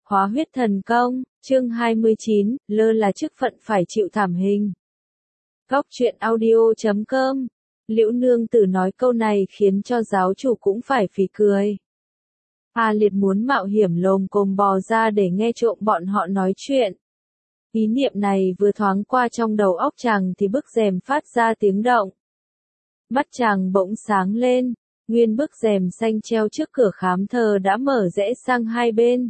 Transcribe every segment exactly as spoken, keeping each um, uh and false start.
Hóa huyết thần công, chương hai mươi chín, lơ là chức phận phải chịu thảm hình. Góc truyện audio chấm com. Liễu nương tử nói câu này khiến cho giáo chủ cũng phải phì cười. A Liệt muốn mạo hiểm lồm cồm bò ra để nghe trộm bọn họ nói chuyện. Ý niệm này vừa thoáng qua trong đầu óc chàng thì bức rèm phát ra tiếng động. Mắt chàng bỗng sáng lên, nguyên bức rèm xanh treo trước cửa khám thờ đã mở rẽ sang hai bên.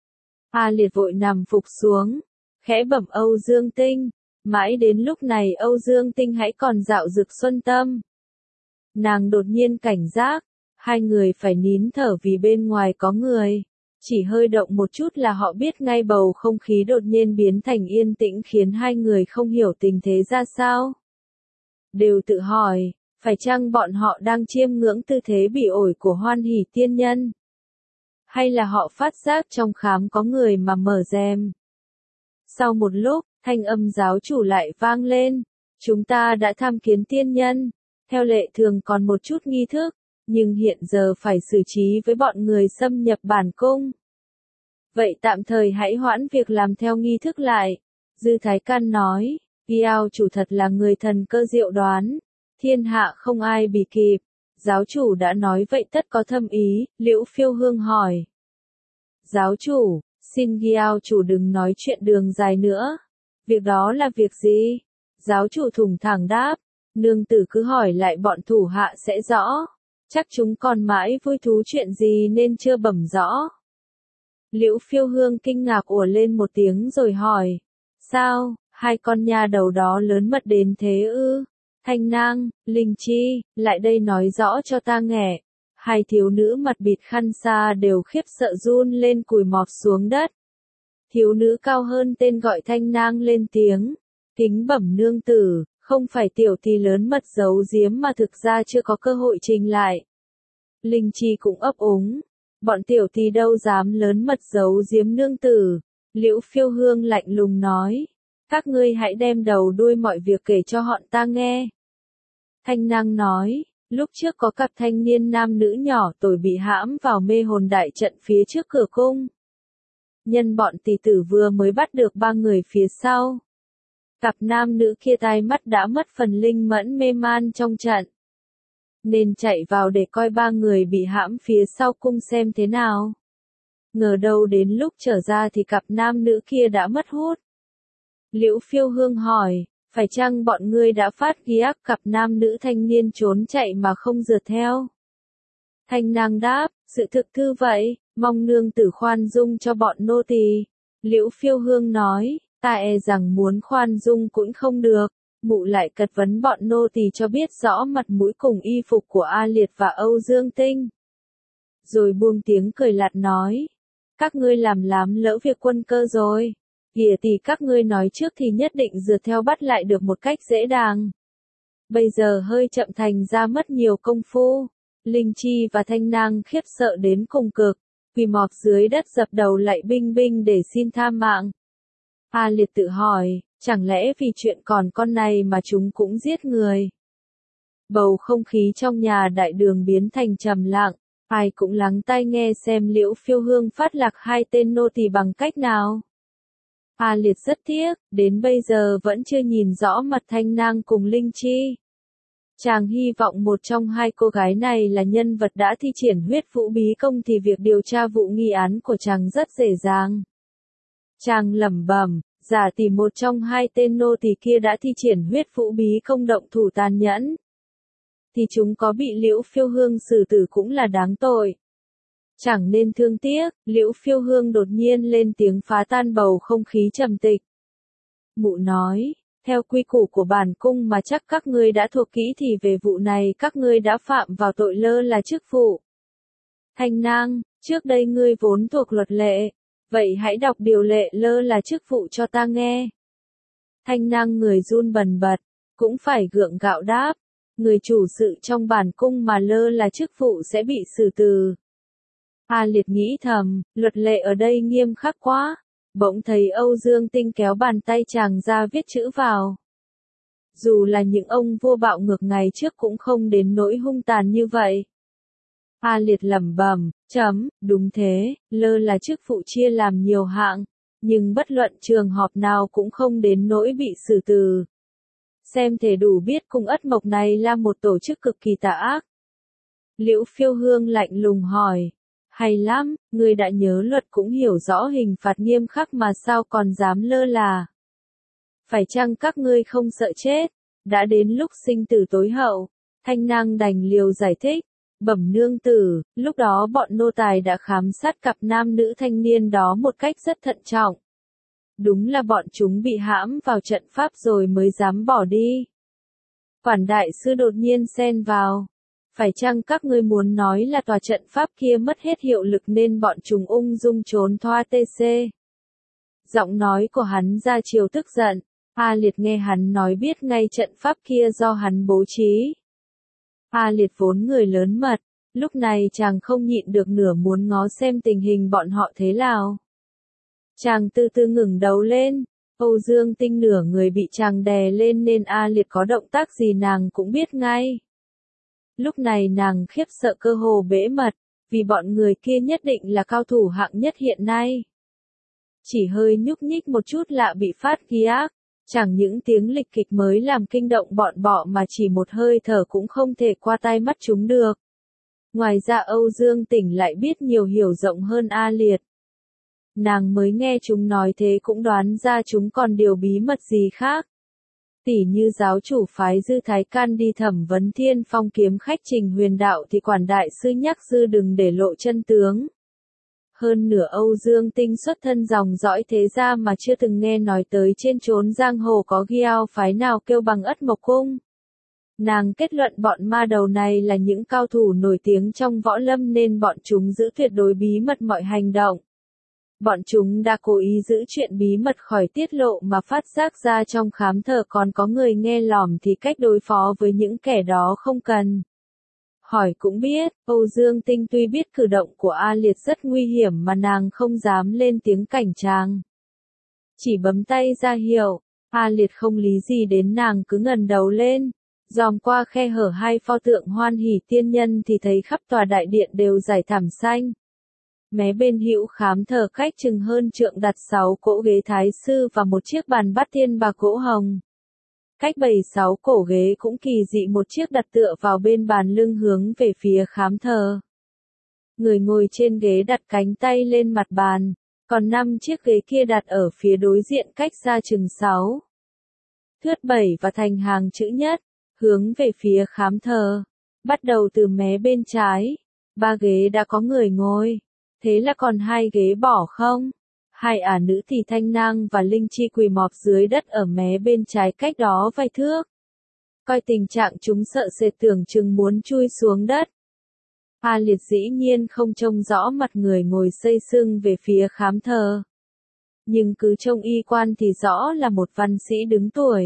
A Liệt vội nằm phục xuống, khẽ bẩm Âu Dương Tinh, mãi đến lúc này Âu Dương Tinh hãy còn dạo dực xuân tâm. Nàng đột nhiên cảnh giác, hai người phải nín thở vì bên ngoài có người, chỉ hơi động một chút là họ biết ngay bầu không khí đột nhiên biến thành yên tĩnh khiến hai người không hiểu tình thế ra sao. Đều tự hỏi, phải chăng bọn họ đang chiêm ngưỡng tư thế bị ổi của Hoan Hỷ tiên nhân? Hay là họ phát giác trong khám có người mà mở rèm? Sau một lúc, thanh âm giáo chủ lại vang lên. Chúng ta đã tham kiến tiên nhân. Theo lệ thường còn một chút nghi thức, nhưng hiện giờ phải xử trí với bọn người xâm nhập bản cung. Vậy tạm thời hãy hoãn việc làm theo nghi thức lại. Dư Thái Căn nói, Giao chủ thật là người thần cơ diệu đoán. Thiên hạ không ai bì kịp. Giáo chủ đã nói vậy tất có thâm ý, Liễu Phiêu Hương hỏi. Giáo chủ, xin Giao chủ đừng nói chuyện đường dài nữa. Việc đó là việc gì? Giáo chủ thủng thẳng đáp, nương tử cứ hỏi lại bọn thủ hạ sẽ rõ. Chắc chúng còn mãi vui thú chuyện gì nên chưa bẩm rõ. Liễu Phiêu Hương kinh ngạc ủa lên một tiếng rồi hỏi. Sao, hai con nha đầu đó lớn mật đến thế ư? Thanh Nang, Linh Chi, lại đây nói rõ cho ta nghe. Hai thiếu nữ mặt bịt khăn xa đều khiếp sợ run lên cùi mọp xuống đất. Thiếu nữ cao hơn tên gọi Thanh Nang lên tiếng. Kính bẩm nương tử, không phải tiểu thì lớn mật giấu giếm mà thực ra chưa có cơ hội trình lại. Linh Chi cũng ấp úng. Bọn tiểu thì đâu dám lớn mật giấu giếm nương tử. Liễu Phiêu Hương lạnh lùng nói. Các ngươi hãy đem đầu đuôi mọi việc kể cho họ ta nghe. Thanh Nang nói, lúc trước có cặp thanh niên nam nữ nhỏ tuổi bị hãm vào mê hồn đại trận phía trước cửa cung. Nhân bọn tỷ tử vừa mới bắt được ba người phía sau. Cặp nam nữ kia tai mắt đã mất phần linh mẫn mê man trong trận. Nên chạy vào để coi ba người bị hãm phía sau cung xem thế nào. Ngờ đâu đến lúc trở ra thì cặp nam nữ kia đã mất hút. Liễu Phiêu Hương hỏi, phải chăng bọn ngươi đã phát ghi ác cặp nam nữ thanh niên trốn chạy mà không rượt theo? Thanh Nang đáp, sự thực thư vậy, mong nương tử khoan dung cho bọn nô tỳ. Liễu Phiêu Hương nói, ta e rằng muốn khoan dung cũng không được, mụ lại cật vấn bọn nô tỳ cho biết rõ mặt mũi cùng y phục của A Liệt và Âu Dương Tinh. Rồi buông tiếng cười lạt nói, các ngươi làm lám lỡ việc quân cơ rồi. Kìa thì các ngươi nói trước thì nhất định rượt theo bắt lại được một cách dễ dàng. Bây giờ hơi chậm thành ra mất nhiều công phu. Linh Chi và Thanh Nang khiếp sợ đến cùng cực, quỳ mọp dưới đất dập đầu lạy binh binh để xin tha mạng. A Liệt tự hỏi, chẳng lẽ vì chuyện còn con này mà chúng cũng giết người? Bầu không khí trong nhà đại đường biến thành trầm lặng, ai cũng lắng tai nghe xem Liễu Phiêu Hương phát lạc hai tên nô tỳ bằng cách nào. A Liệt rất tiếc, đến bây giờ vẫn chưa nhìn rõ mặt Thanh Nang cùng Linh Chi. Chàng hy vọng một trong hai cô gái này là nhân vật đã thi triển huyết vũ bí công thì việc điều tra vụ nghi án của chàng rất dễ dàng. Chàng lẩm bẩm, giả tỷ một trong hai tên nô tỳ kia đã thi triển huyết vũ bí công động thủ tàn nhẫn, thì chúng có bị Liễu Phiêu Hương xử tử cũng là đáng tội. Chẳng nên thương tiếc, Liễu Phiêu Hương đột nhiên lên tiếng phá tan bầu không khí trầm tịch. Mụ nói, theo quy củ của bản cung mà chắc các ngươi đã thuộc kỹ thì về vụ này các ngươi đã phạm vào tội lơ là chức vụ. Thanh Nang, trước đây ngươi vốn thuộc luật lệ, vậy hãy đọc điều lệ lơ là chức vụ cho ta nghe. Thanh Nang người run bần bật, cũng phải gượng gạo đáp, người chủ sự trong bản cung mà lơ là chức vụ sẽ bị xử tử. A Liệt nghĩ thầm, luật lệ ở đây nghiêm khắc quá. Bỗng thấy Âu Dương Tinh kéo bàn tay chàng ra viết chữ vào. Dù là những ông vua bạo ngược ngày trước cũng không đến nỗi hung tàn như vậy. A Liệt lẩm bẩm, Chấm, đúng thế, lơ là chức vụ chia làm nhiều hạng, nhưng bất luận trường họp nào cũng không đến nỗi bị xử từ. Xem thể đủ biết cung ất mộc này là một tổ chức cực kỳ tà ác. Liễu Phiêu Hương lạnh lùng hỏi. Hay lắm, ngươi đã nhớ luật cũng hiểu rõ hình phạt nghiêm khắc mà sao còn dám lơ là. Phải chăng các ngươi không sợ chết? Đã đến lúc sinh tử tối hậu, Thanh Nang đành liều giải thích. Bẩm nương tử, lúc đó bọn nô tài đã khám sát cặp nam nữ thanh niên đó một cách rất thận trọng. Đúng là bọn chúng bị hãm vào trận pháp rồi mới dám bỏ đi. Quản đại sư đột nhiên xen vào. Phải chăng các ngươi muốn nói là tòa trận pháp kia mất hết hiệu lực nên bọn chúng ung dung trốn thoát tê xê? Giọng nói của hắn ra chiều tức giận. A Liệt nghe hắn nói biết ngay trận pháp kia do hắn bố trí. A Liệt vốn người lớn mật, lúc này chàng không nhịn được nửa muốn ngó xem tình hình bọn họ thế nào. Chàng từ từ ngẩng đầu lên, Âu Dương Tinh nửa người bị chàng đè lên nên A Liệt có động tác gì nàng cũng biết ngay. Lúc này nàng khiếp sợ cơ hồ bẽ mật, vì bọn người kia nhất định là cao thủ hạng nhất hiện nay. Chỉ hơi nhúc nhích một chút lạ bị phát ghi ác, chẳng những tiếng lịch kịch mới làm kinh động bọn bọ mà chỉ một hơi thở cũng không thể qua tai mắt chúng được. Ngoài ra Âu Dương Tỉnh lại biết nhiều hiểu rộng hơn A Liệt. Nàng mới nghe chúng nói thế cũng đoán ra chúng còn điều bí mật gì khác. Tỉ như giáo chủ phái Dư Thái Can đi thẩm vấn Thiên Phong kiếm khách Trình Huyền Đạo thì quản đại sư nhắc Dư đừng để lộ chân tướng. Hơn nửa Âu Dương Tinh xuất thân dòng dõi thế gia mà chưa từng nghe nói tới trên chốn giang hồ có Giao phái nào kêu bằng Ất Mộc Cung. Nàng kết luận bọn ma đầu này là những cao thủ nổi tiếng trong võ lâm nên bọn chúng giữ tuyệt đối bí mật mọi hành động. Bọn chúng đã cố ý giữ chuyện bí mật khỏi tiết lộ mà phát giác ra trong khám thờ còn có người nghe lỏm thì cách đối phó với những kẻ đó không cần. Hỏi cũng biết, Âu Dương Tinh tuy biết cử động của A Liệt rất nguy hiểm mà nàng không dám lên tiếng cảnh tràng. Chỉ bấm tay ra hiệu, A Liệt không lý gì đến nàng cứ ngẩng đầu lên, dòm qua khe hở hai pho tượng Hoan Hỷ tiên nhân thì thấy khắp tòa đại điện đều rải thảm xanh. Mé bên hữu khám thờ khách chừng hơn trượng đặt sáu cỗ ghế thái sư và một chiếc bàn bát thiên bạc gỗ hồng. Cách bảy sáu cổ ghế cũng kỳ dị một chiếc đặt tựa vào bên bàn lưng hướng về phía khám thờ. Người ngồi trên ghế đặt cánh tay lên mặt bàn, còn năm chiếc ghế kia đặt ở phía đối diện cách xa chừng sáu thước bảy và thành hàng chữ nhất, hướng về phía khám thờ. Bắt đầu từ mé bên trái, ba ghế đã có người ngồi. Thế là còn hai ghế bỏ không? Hai ả nữ thì Thanh Nang và Linh Chi quỳ mọp dưới đất ở mé bên trái cách đó vài thước. Coi tình trạng chúng sợ sệt tưởng chừng muốn chui xuống đất. A Liệt dĩ nhiên không trông rõ mặt người ngồi xây sưng về phía khám thờ. Nhưng cứ trông y quan thì rõ là một văn sĩ đứng tuổi.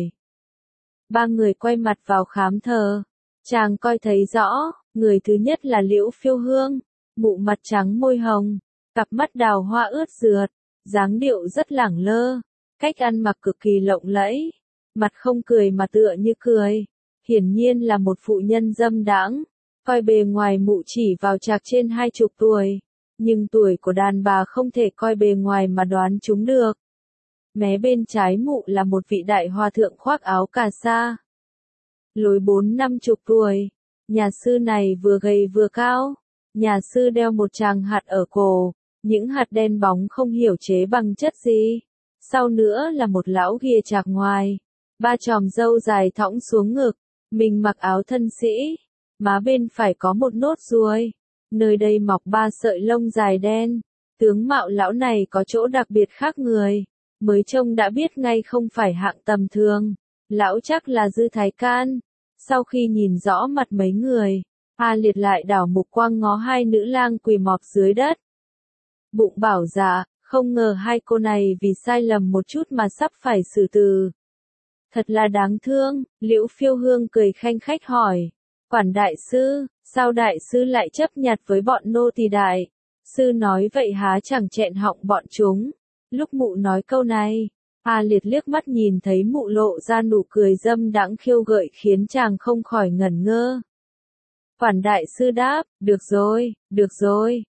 Ba người quay mặt vào khám thờ. Chàng coi thấy rõ, người thứ nhất là Liễu Phiêu Hương. Mụ mặt trắng môi hồng, cặp mắt đào hoa ướt rượt, dáng điệu rất lẳng lơ, cách ăn mặc cực kỳ lộng lẫy, mặt không cười mà tựa như cười, hiển nhiên là một phụ nhân dâm đãng. Coi bề ngoài mụ chỉ vào chạc trên hai chục tuổi, nhưng tuổi của đàn bà không thể coi bề ngoài mà đoán chúng được. Mé bên trái mụ là một vị đại hòa thượng khoác áo cà sa, lối bốn năm chục tuổi, nhà sư này vừa gầy vừa cao. Nhà sư đeo một tràng hạt ở cổ, những hạt đen bóng không hiểu chế bằng chất gì. Sau nữa là một lão ghìa chạc ngoài, ba chòm râu dài thõng xuống ngực, mình mặc áo thân sĩ, má bên phải có một nốt ruồi, nơi đây mọc ba sợi lông dài đen. Tướng mạo lão này có chỗ đặc biệt khác người, mới trông đã biết ngay không phải hạng tầm thường. Lão chắc là Dư Thái Can. Sau khi nhìn rõ mặt mấy người, A Liệt lại đảo mục quang ngó hai nữ lang quỳ mọp dưới đất. Bụng bảo dạ, không ngờ hai cô này vì sai lầm một chút mà sắp phải xử từ. Thật là đáng thương, Liễu Phiêu Hương cười khanh khách hỏi. Quản đại sư, sao đại sư lại chấp nhặt với bọn nô tỳ đại? Sư nói vậy há chẳng chẹn họng bọn chúng. Lúc mụ nói câu này, A Liệt liếc mắt nhìn thấy mụ lộ ra nụ cười dâm đãng khiêu gợi khiến chàng không khỏi ngẩn ngơ. Quản đại sư đáp, được rồi, được rồi,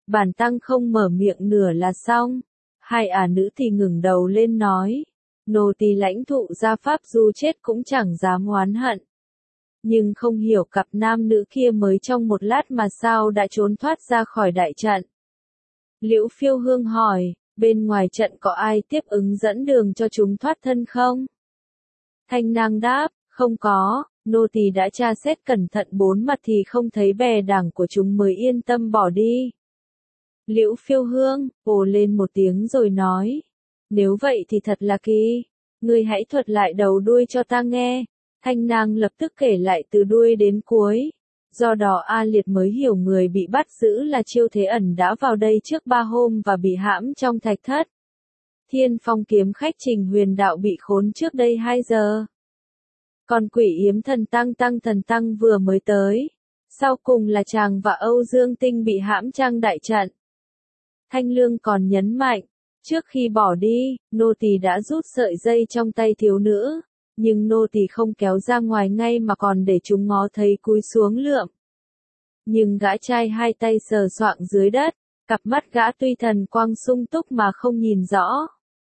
Bản tăng không mở miệng nửa là xong. Hai ả nữ thì ngừng đầu lên nói. Nô tỳ lãnh thụ gia pháp dù chết cũng chẳng dám oán hận. Nhưng không hiểu cặp nam nữ kia mới trong một lát mà sao đã trốn thoát ra khỏi đại trận. Liễu Phiêu Hương hỏi, bên ngoài trận có ai tiếp ứng dẫn đường cho chúng thoát thân không? Thanh Nang đáp, không có, nô tỳ đã tra xét cẩn thận bốn mặt thì không thấy bè đảng của chúng mới yên tâm bỏ đi. Liễu Phiêu Hương, ồ lên một tiếng rồi nói, nếu vậy thì thật là kỳ, ngươi hãy thuật lại đầu đuôi cho ta nghe. Thanh Nang lập tức kể lại từ đuôi đến cuối. Do đó A Liệt mới hiểu người bị bắt giữ là Chiêu Thế Ẩn đã vào đây trước ba hôm và bị hãm trong thạch thất. Thiên Phong kiếm khách Trình Huyền Đạo bị khốn trước đây hai giờ. Còn Quỷ Yếm Thần Tăng Tăng Thần Tăng vừa mới tới. Sau cùng là chàng và Âu Dương Tinh bị hãm trong đại trận. Thanh Lương còn nhấn mạnh, trước khi bỏ đi, nô tỳ đã rút sợi dây trong tay thiếu nữ. Nhưng nô tỳ không kéo ra ngoài ngay mà còn để chúng ngó thấy cúi xuống lượm. Nhưng gã trai hai tay sờ soạng dưới đất, cặp mắt gã tuy thần quang sung túc mà không nhìn rõ.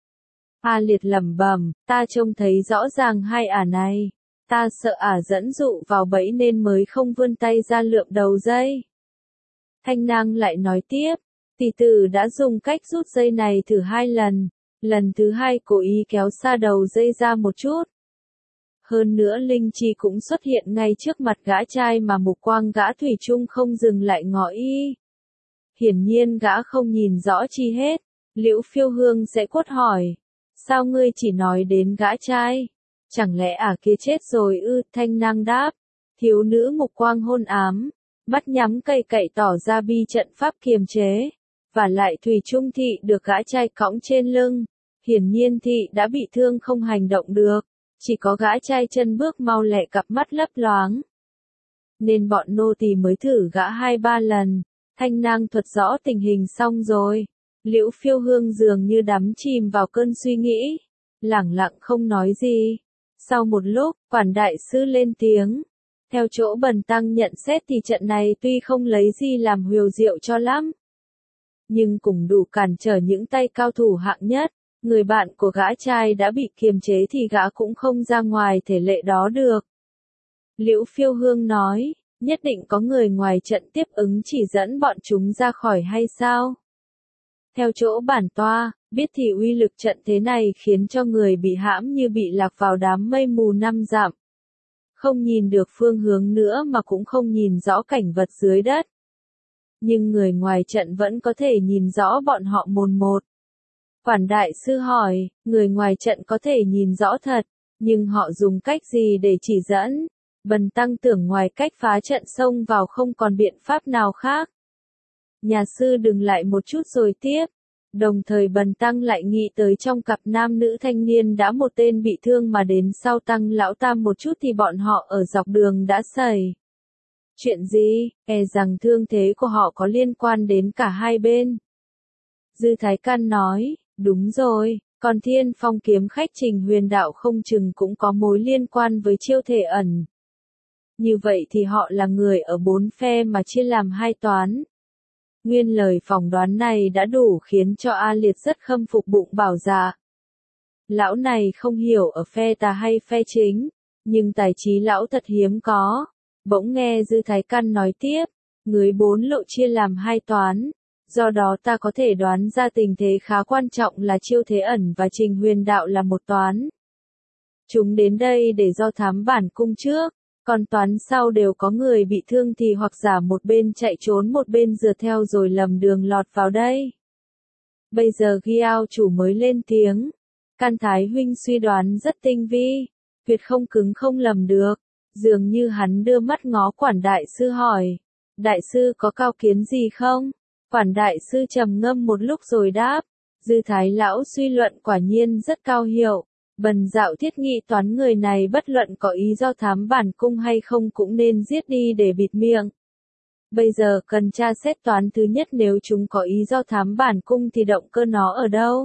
A Liệt lẩm bẩm, ta trông thấy rõ ràng hai ả này, ta sợ ả dẫn dụ vào bẫy nên mới không vươn tay ra lượm đầu dây. Thanh Nang lại nói tiếp, tỷ tử đã dùng cách rút dây này thử hai lần, lần thứ hai cố ý kéo xa đầu dây ra một chút. Hơn nữa linh chi cũng xuất hiện ngay trước mặt gã trai mà mục quang gã thủy chung không dừng lại ngó y. Hiển nhiên gã không nhìn rõ chi hết. Liễu Phiêu Hương sẽ quát hỏi. Sao ngươi chỉ nói đến gã trai? Chẳng lẽ ả kia chết rồi ư? Thanh Nang đáp. Thiếu nữ mục quang hôn ám. Mắt nhắm cay cậy tỏ ra bi trận pháp kiềm chế. Và lại thủy chung thị được gã trai cõng trên lưng. Hiển nhiên thị đã bị thương không hành động được. Chỉ có gã trai chân bước mau lẹ cặp mắt lấp loáng. Nên bọn nô tỳ mới thử gã hai ba lần. Thanh Nang thuật rõ tình hình xong rồi. Liễu Phiêu Hương dường như đắm chìm vào cơn suy nghĩ. Lẳng lặng không nói gì. Sau một lúc, quản đại sư lên tiếng. Theo chỗ bần tăng nhận xét thì trận này tuy không lấy gì làm huyền diệu cho lắm. Nhưng cũng đủ cản trở những tay cao thủ hạng nhất. Người bạn của gã trai đã bị kiềm chế thì gã cũng không ra ngoài thể lệ đó được. Liễu Phiêu Hương nói, nhất định có người ngoài trận tiếp ứng chỉ dẫn bọn chúng ra khỏi hay sao? Theo chỗ bản toa, biết thì uy lực trận thế này khiến cho người bị hãm như bị lạc vào đám mây mù năm dặm. Không nhìn được phương hướng nữa mà cũng không nhìn rõ cảnh vật dưới đất. Nhưng người ngoài trận vẫn có thể nhìn rõ bọn họ mồn một. Quản đại sư hỏi, người ngoài trận có thể nhìn rõ thật, nhưng họ dùng cách gì để chỉ dẫn? Bần tăng tưởng ngoài cách phá trận xông vào không còn biện pháp nào khác. Nhà sư đừng lại một chút rồi tiếp. Đồng thời bần tăng lại nghĩ tới trong cặp nam nữ thanh niên đã một tên bị thương mà đến sau tăng lão tam một chút thì bọn họ ở dọc đường đã xảy. Chuyện gì, e rằng thương thế của họ có liên quan đến cả hai bên. Dư Thái Căn nói, đúng rồi, còn Thiên Phong kiếm khách Trình Huyền Đạo không chừng cũng có mối liên quan với Chiêu Thể Ẩn. Như vậy thì họ là người ở bốn phe mà chia làm hai toán. Nguyên lời phỏng đoán này đã đủ khiến cho A Liệt rất khâm phục bụng bảo dạ. Lão này không hiểu ở phe tà hay phe chính, nhưng tài trí lão thật hiếm có. Bỗng nghe Dư Thái Căn nói tiếp, người bốn lộ chia làm hai toán. Do đó ta có thể đoán ra tình thế khá quan trọng là Chiêu Thế Ẩn và Trình Huyền Đạo là một toán. Chúng đến đây để do thám bản cung trước, còn toán sau đều có người bị thương thì hoặc giả một bên chạy trốn một bên dựa theo rồi lầm đường lọt vào đây. Bây giờ Giao chủ mới lên tiếng. Can Thái huynh suy đoán rất tinh vi, tuyệt không cứng không lầm được. Dường như hắn đưa mắt ngó quản đại sư hỏi, đại sư có cao kiến gì không? Quản đại sư trầm ngâm một lúc rồi đáp, Dư Thái lão suy luận quả nhiên rất cao hiệu. Bần dạo thiết nghị toán người này bất luận có ý do thám bản cung hay không cũng nên giết đi để bịt miệng. Bây giờ cần tra xét toán thứ nhất, nếu chúng có ý do thám bản cung thì động cơ nó ở đâu?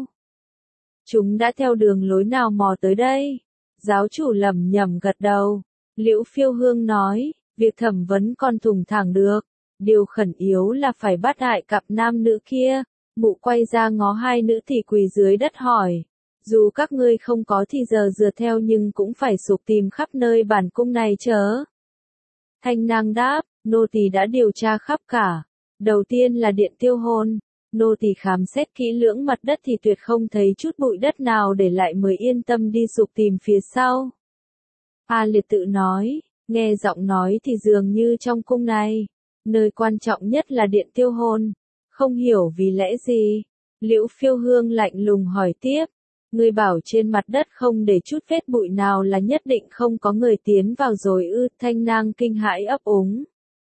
Chúng đã theo đường lối nào mò tới đây? Giáo chủ lẩm nhẩm gật đầu. Liễu Phiêu Hương nói, việc thẩm vấn còn thủng thẳng được. Điều khẩn yếu là phải bắt hại cặp nam nữ kia. Mụ quay ra ngó hai nữ thì quỳ dưới đất hỏi. Dù các ngươi không có thì giờ dừa theo nhưng cũng phải sục tìm khắp nơi bản cung này chớ. Thanh nang đáp, nô tỳ đã điều tra khắp cả. Đầu tiên là điện tiêu hồn. Nô tỳ khám xét kỹ lưỡng mặt đất thì tuyệt không thấy chút bụi đất nào để lại mới yên tâm đi sục tìm phía sau. A Liệt tự nói, nghe giọng nói thì dường như trong cung này, nơi quan trọng nhất là điện tiêu hồn. Không hiểu vì lẽ gì. Liễu Phiêu Hương lạnh lùng hỏi tiếp. Ngươi bảo trên mặt đất không để chút vết bụi nào là nhất định không có người tiến vào rồi ư? Thanh nang kinh hãi ấp úng.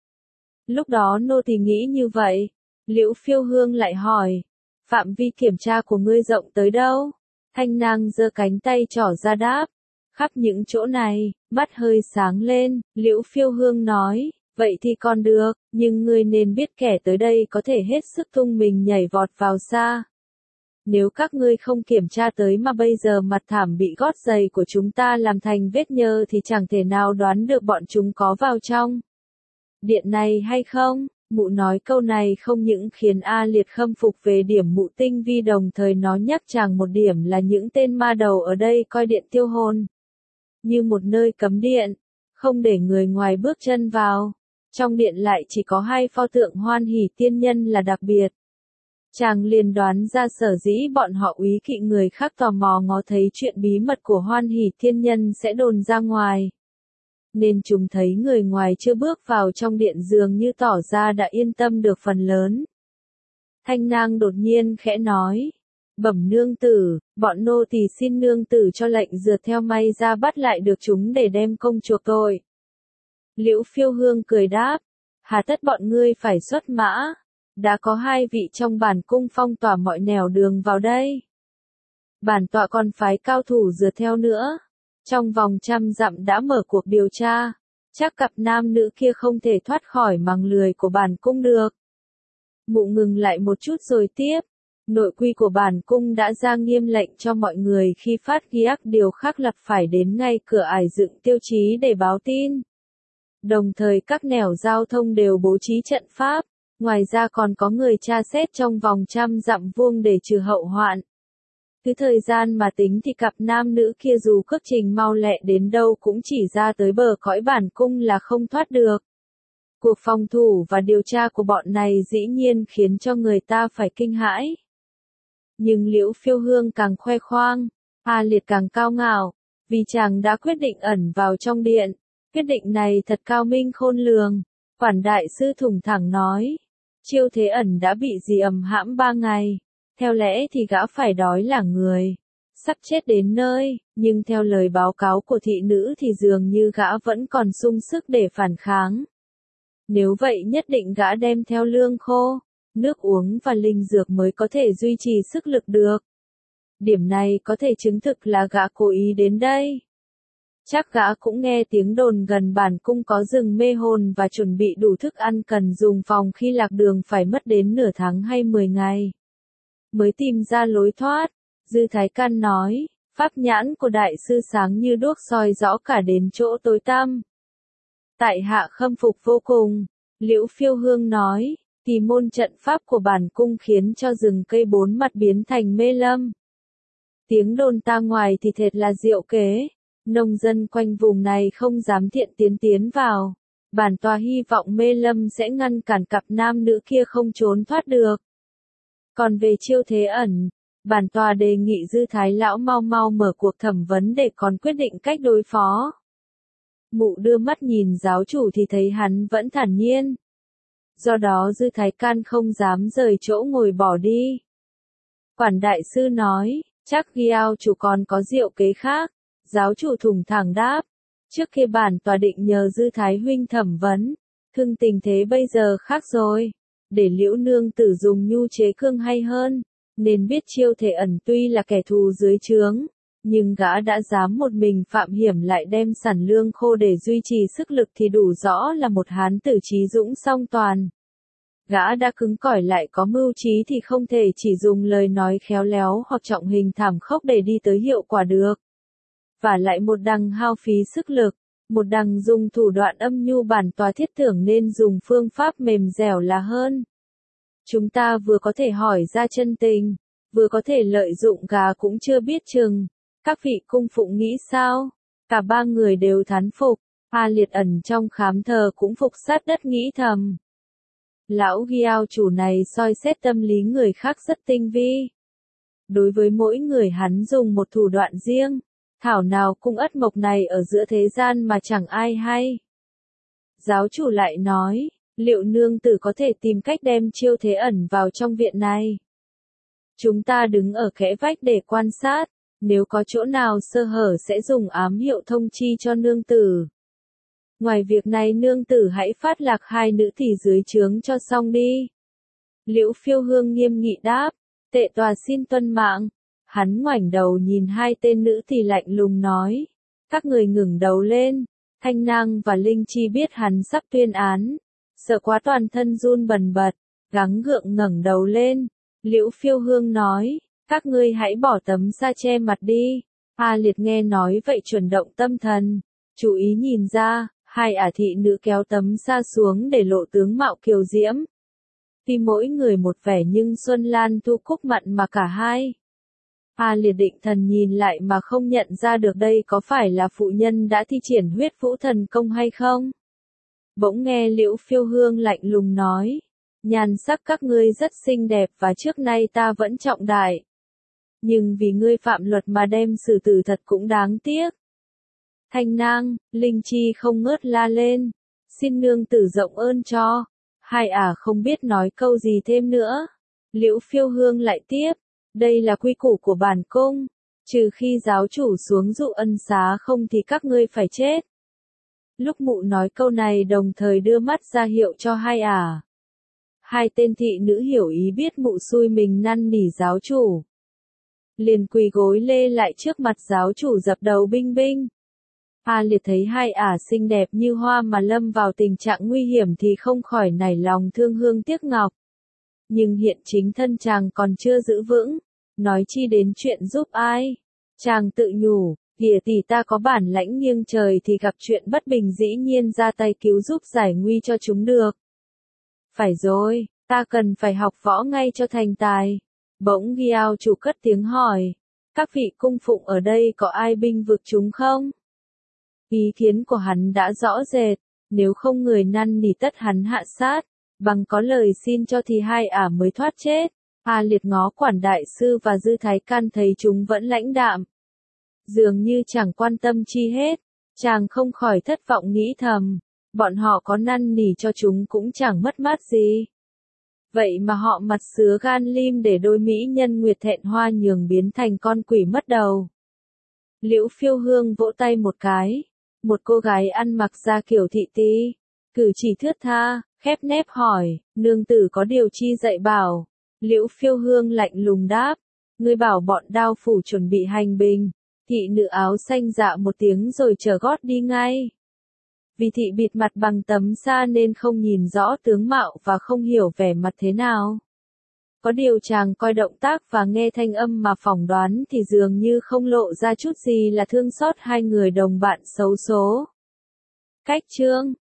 Lúc đó nô tỳ nghĩ như vậy. Liễu Phiêu Hương lại hỏi. Phạm vi kiểm tra của ngươi rộng tới đâu? Thanh nang giơ cánh tay trỏ ra đáp. Khắp những chỗ này, mắt hơi sáng lên, Liễu Phiêu Hương nói. Vậy thì còn được, nhưng ngươi nên biết kẻ tới đây có thể hết sức tung mình nhảy vọt vào xa. Nếu các ngươi không kiểm tra tới mà bây giờ mặt thảm bị gót giày của chúng ta làm thành vết nhơ thì chẳng thể nào đoán được bọn chúng có vào trong điện này hay không. Mụ nói câu này không những khiến A Liệt khâm phục về điểm mụ tinh vi, đồng thời nó nhắc chàng một điểm là những tên ma đầu ở đây coi điện tiêu hồn như một nơi cấm điện, không để người ngoài bước chân vào. Trong điện lại chỉ có hai pho tượng Hoan Hỷ tiên nhân là đặc biệt. Chàng liền đoán ra sở dĩ bọn họ úy kỵ người khác tò mò ngó thấy chuyện bí mật của Hoan Hỷ thiên nhân sẽ đồn ra ngoài. Nên chúng thấy người ngoài chưa bước vào trong điện dường như tỏ ra đã yên tâm được phần lớn. Thanh nang đột nhiên khẽ nói. Bẩm nương tử, bọn nô tỳ xin nương tử cho lệnh rượt theo may ra bắt lại được chúng để đem công chuộc tội. Liễu Phiêu Hương cười đáp. Hà tất bọn ngươi phải xuất mã. Đã có hai vị trong bản cung phong tỏa mọi nẻo đường vào đây. Bản tọa còn phái cao thủ rượt theo nữa. Trong vòng trăm dặm đã mở cuộc điều tra. Chắc cặp nam nữ kia không thể thoát khỏi màng lười của bản cung được. Mụ ngừng lại một chút rồi tiếp. Nội quy của bản cung đã ra nghiêm lệnh cho mọi người khi phát ghi ác điều khắc lập phải đến ngay cửa ải dựng tiêu chí để báo tin. Đồng thời các nẻo giao thông đều bố trí trận pháp. Ngoài ra còn có người tra xét trong vòng trăm dặm vuông để trừ hậu hoạn. Cứ thời gian mà tính thì cặp nam nữ kia dù cước trình mau lẹ đến đâu cũng chỉ ra tới bờ cõi bản cung là không thoát được. Cuộc phòng thủ và điều tra của bọn này dĩ nhiên khiến cho người ta phải kinh hãi. Nhưng Liễu Phiêu Hương càng khoe khoang, A Liệt càng cao ngạo, vì chàng đã quyết định ẩn vào trong điện. Quyết định này thật cao minh khôn lường. Quản đại sư thủng thẳng nói. Chiêu Thế Ẩn đã bị dì ầm hãm ba ngày. Theo lẽ thì gã phải đói là người. Sắp chết đến nơi, nhưng theo lời báo cáo của thị nữ thì dường như gã vẫn còn sung sức để phản kháng. Nếu vậy nhất định gã đem theo lương khô, nước uống và linh dược mới có thể duy trì sức lực được. Điểm này có thể chứng thực là gã cố ý đến đây. Chắc gã cũng nghe tiếng đồn gần bản cung có rừng mê hồn và chuẩn bị đủ thức ăn cần dùng phòng khi lạc đường phải mất đến nửa tháng hay mười ngày. Mới tìm ra lối thoát. Dư Thái Căn nói, pháp nhãn của đại sư sáng như đuốc soi rõ cả đến chỗ tối tăm. Tại hạ khâm phục vô cùng. Liễu Phiêu Hương nói, kỳ môn trận pháp của bản cung khiến cho rừng cây bốn mặt biến thành mê lâm. Tiếng đồn ta ngoài thì thiệt là diệu kế. Nông dân quanh vùng này không dám thiện tiến tiến vào. Bản tòa hy vọng mê lâm sẽ ngăn cản cặp nam nữ kia không trốn thoát được. Còn về Chiêu Thế Ẩn, bản tòa đề nghị Dư Thái Lão mau mau mở cuộc thẩm vấn để còn quyết định cách đối phó. Mụ đưa mắt nhìn giáo chủ thì thấy hắn vẫn thản nhiên. Do đó Dư Thái Can không dám rời chỗ ngồi bỏ đi. Quản đại sư nói, chắc Giao chủ còn có diệu kế khác. Giáo chủ thủng thẳng đáp. Trước khi bản tòa định nhờ Dư Thái huynh thẩm vấn. Thương tình thế bây giờ khác rồi. Để Liễu nương tử dùng nhu chế cương hay hơn. Nên biết Chiêu Thế Ẩn tuy là kẻ thù dưới trướng. Nhưng gã đã dám một mình phạm hiểm lại đem sản lương khô để duy trì sức lực thì đủ rõ là một hán tử trí dũng song toàn. Gã đã cứng cỏi lại có mưu trí thì không thể chỉ dùng lời nói khéo léo hoặc trọng hình thảm khốc để đi tới hiệu quả được. Và lại một đằng hao phí sức lực, Một đằng dùng thủ đoạn âm nhu bản tòa thiết tưởng nên dùng phương pháp mềm dẻo là hơn. Chúng ta vừa có thể hỏi ra chân tình, vừa có thể lợi dụng gà cũng chưa biết chừng. Các vị cung phụng nghĩ sao? Cả ba người đều thán phục. A Liệt ẩn trong khám thờ cũng phục sát đất nghĩ thầm. Lão Giao chủ này soi xét tâm lý người khác rất tinh vi. Đối với mỗi người hắn dùng một thủ đoạn riêng. Thảo nào cung ất mộc này ở giữa thế gian mà chẳng ai hay. Giáo chủ lại nói, liệu nương tử có thể tìm cách đem Chiêu Thế ẩn vào trong viện này? Chúng ta đứng ở kẽ vách để quan sát, nếu có chỗ nào sơ hở sẽ dùng ám hiệu thông chi cho nương tử. Ngoài việc này nương tử hãy phát lạc hai nữ tỷ dưới trướng cho xong đi. Liễu Phiêu Hương nghiêm nghị đáp, tệ tòa xin tuân mạng. Hắn ngoảnh đầu nhìn hai tên nữ tỷ lạnh lùng nói, các người ngừng đầu lên. Thanh Nang và Linh Chi biết hắn sắp tuyên án, sợ quá toàn thân run bần bật, gắng gượng ngẩng đầu lên. Liễu Phiêu Hương nói, các ngươi hãy bỏ tấm sa che mặt đi. A Liệt nghe nói vậy chuẩn động tâm thần, chú ý nhìn ra, hai ả thị nữ kéo tấm sa xuống để lộ tướng mạo kiều diễm. Tuy mỗi người một vẻ nhưng Xuân Lan Thu Cúc mặn mà cả hai. A Liệt định thần nhìn lại mà không nhận ra được đây có phải là phụ nhân đã thi triển huyết vũ thần công hay không. Bỗng nghe Liễu Phiêu Hương lạnh lùng nói, nhan sắc các ngươi rất xinh đẹp và trước nay ta vẫn trọng đại. Nhưng vì ngươi phạm luật mà đem xử tử thật cũng đáng tiếc. Thanh Nang, Linh Chi không ngớt la lên, xin nương tử rộng ơn cho. Hai ả không biết nói câu gì thêm nữa. Liễu Phiêu Hương lại tiếp, đây là quy củ của bản cung, trừ khi giáo chủ xuống dụ ân xá không thì các ngươi phải chết. Lúc mụ nói câu này đồng thời đưa mắt ra hiệu cho hai ả. Hai tên thị nữ hiểu ý biết mụ xui mình năn nỉ giáo chủ. Liền quỳ gối lê lại trước mặt giáo chủ dập đầu binh binh. A Liệt thấy hai ả xinh đẹp như hoa mà lâm vào tình trạng nguy hiểm thì không khỏi nảy lòng thương hương tiếc ngọc. Nhưng hiện chính thân chàng còn chưa giữ vững, nói chi đến chuyện giúp ai. Chàng tự nhủ, kìa tỷ ta có bản lãnh nghiêng trời thì gặp chuyện bất bình dĩ nhiên ra tay cứu giúp giải nguy cho chúng được. Phải rồi, ta cần phải học võ ngay cho thành tài. Bỗng Giao chủ cất tiếng hỏi, các vị cung phụng ở đây có ai binh vực chúng không? Ý kiến của hắn đã rõ rệt, nếu không người năn nỉ tất hắn hạ sát, bằng có lời xin cho thì hai ả mới thoát chết. A Liệt ngó Quản đại sư và Dư Thái Can thấy chúng vẫn lãnh đạm, dường như chẳng quan tâm chi hết, chàng không khỏi thất vọng nghĩ thầm, bọn họ có năn nỉ cho chúng cũng chẳng mất mát gì. Vậy mà họ mặt sứa gan lim để đôi mỹ nhân Nguyệt Thẹn Hoa nhường biến thành con quỷ mất đầu. Liễu Phiêu Hương vỗ tay một cái, một cô gái ăn mặc da kiểu thị tí, cử chỉ thướt tha, khép nép hỏi, nương tử có điều chi dạy bảo. Liễu Phiêu Hương lạnh lùng đáp, ngươi bảo bọn Đao phủ chuẩn bị hành binh. Thị nữ áo xanh dạ một tiếng rồi trở gót đi ngay. Vì thị bịt mặt bằng tấm sa nên không nhìn rõ tướng mạo và không hiểu vẻ mặt thế nào. Có điều chàng coi động tác và nghe thanh âm mà phỏng đoán thì dường như không lộ ra chút gì là thương xót hai người đồng bạn xấu số. Cách chương